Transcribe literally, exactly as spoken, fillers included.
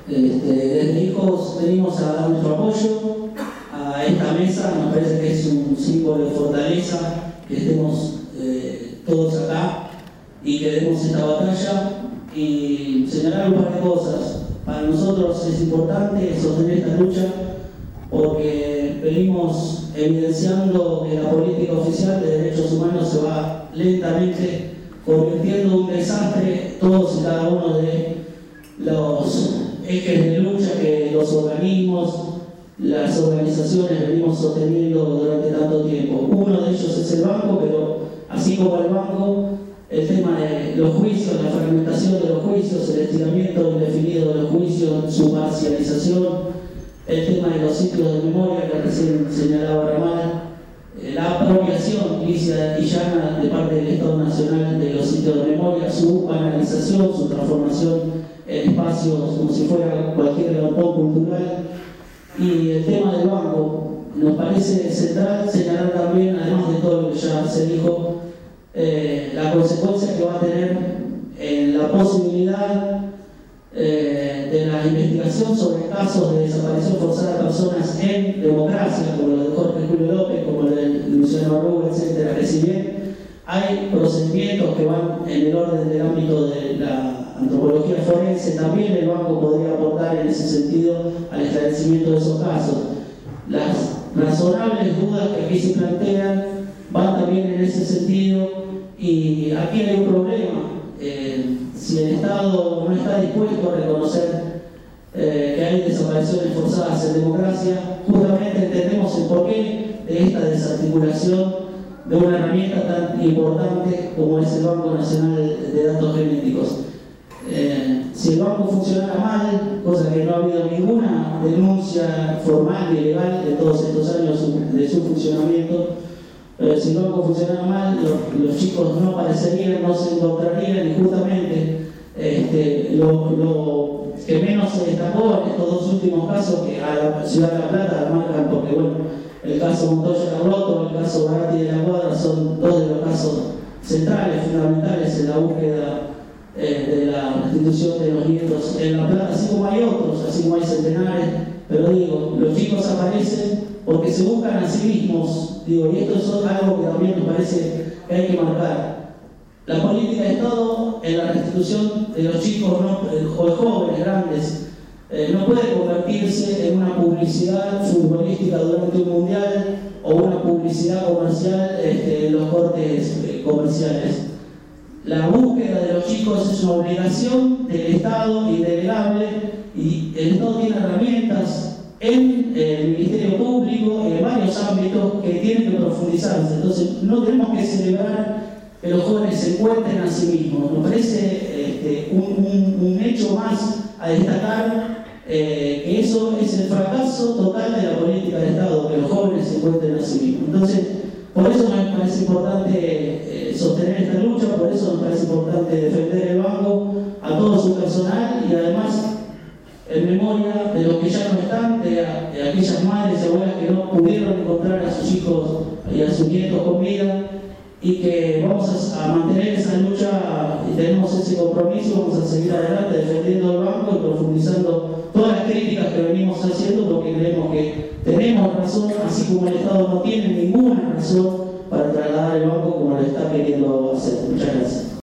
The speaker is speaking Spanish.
Este, desde Hijos venimos a dar nuestro apoyo a esta mesa. Nos parece que es un símbolo de fortaleza que estemos eh, todos acá y que demos esta batalla, y señalar un par de cosas. Para nosotros es importante sostener esta lucha porque venimos evidenciando que la política oficial de derechos humanos se va lentamente convirtiendo en un desastre. Todos y cada uno de los ejes de lucha que los organismos, las organizaciones venimos sosteniendo durante tanto tiempo. Uno de ellos es el banco, pero así como el banco, el tema de los juicios, la fragmentación de los juicios, el estiramiento indefinido de los juicios, su parcialización, el tema de los sitios de memoria que recién señalaba Ramal, la apropiación lisa y llana de parte del Estado Nacional de los sitios de memoria, su banalización, su transformación en espacios como si fuera cualquier galpón cultural, y el tema del banco. Nos parece central señalar también, además de todo lo que ya se dijo, eh, la consecuencia que va a tener en la posibilidad eh, de la investigación sobre casos de desaparición forzada de personas en democracia, como lo de Jorge Julio López, como el de Luciano Arruga, etcétera, que si bien hay procedimientos que van en el orden del ámbito de la antropología forense, también el banco podría aportar en ese sentido al esclarecimiento de esos casos. Las razonables dudas que aquí se plantean van también en ese sentido, y aquí hay un problema. Eh, si el Estado no está dispuesto a reconocer eh, que hay desapariciones forzadas en democracia, justamente entendemos el porqué de esta desarticulación de una herramienta tan importante como es el Banco Nacional de Datos Genéticos. Eh, si el banco funcionara mal, cosa que no ha habido ninguna denuncia formal y legal de todos estos años de su funcionamiento, eh, si el banco funcionara mal, los, los chicos no aparecerían, no se encontrarían, y justamente este, lo, lo que menos se destacó en estos dos últimos casos, que a la Ciudad de La Plata la marcan porque, bueno, el caso Montoya-Carlotto, el caso Barati de la Cuadra son dos de los casos centrales, fundamentales en la búsqueda eh, de la restitución de los nietos en La Plata, así como hay otros, así como hay centenares, pero digo, los chicos aparecen porque se buscan a sí mismos, digo, y esto es algo que también nos parece que hay que marcar. La política de Estado en la restitución de los chicos, no, o jóvenes, grandes, Eh, no puede convertirse en una publicidad futbolística durante un mundial o una publicidad comercial este, en los cortes eh, comerciales. La búsqueda de los chicos es una obligación del Estado indelegable, y el Estado tiene herramientas en eh, el Ministerio Público en varios ámbitos que tienen que profundizarse. Entonces no tenemos que celebrar que los jóvenes se encuentren a sí mismos. Nos parece este, un, un, un hecho más a destacar, eh, que eso es el fracaso total de la política de Estado, que los jóvenes se encuentren a sí mismos. Entonces, por eso me parece importante eh, sostener esta lucha, por eso me parece importante defender el banco a todo su personal, y además en memoria de los que ya no están, de, de aquellas madres y abuelas que no pudieron encontrar a sus hijos y a sus nietos con vida, y que vamos a, a mantener esa lucha y tenemos ese compromiso. Vamos a seguir adelante defendiendo el banco y profundizando todas las críticas que venimos haciendo, porque creemos que tenemos razón, así como el Estado no tiene ninguna razón para trasladar el banco como lo está queriendo hacer. Muchas gracias.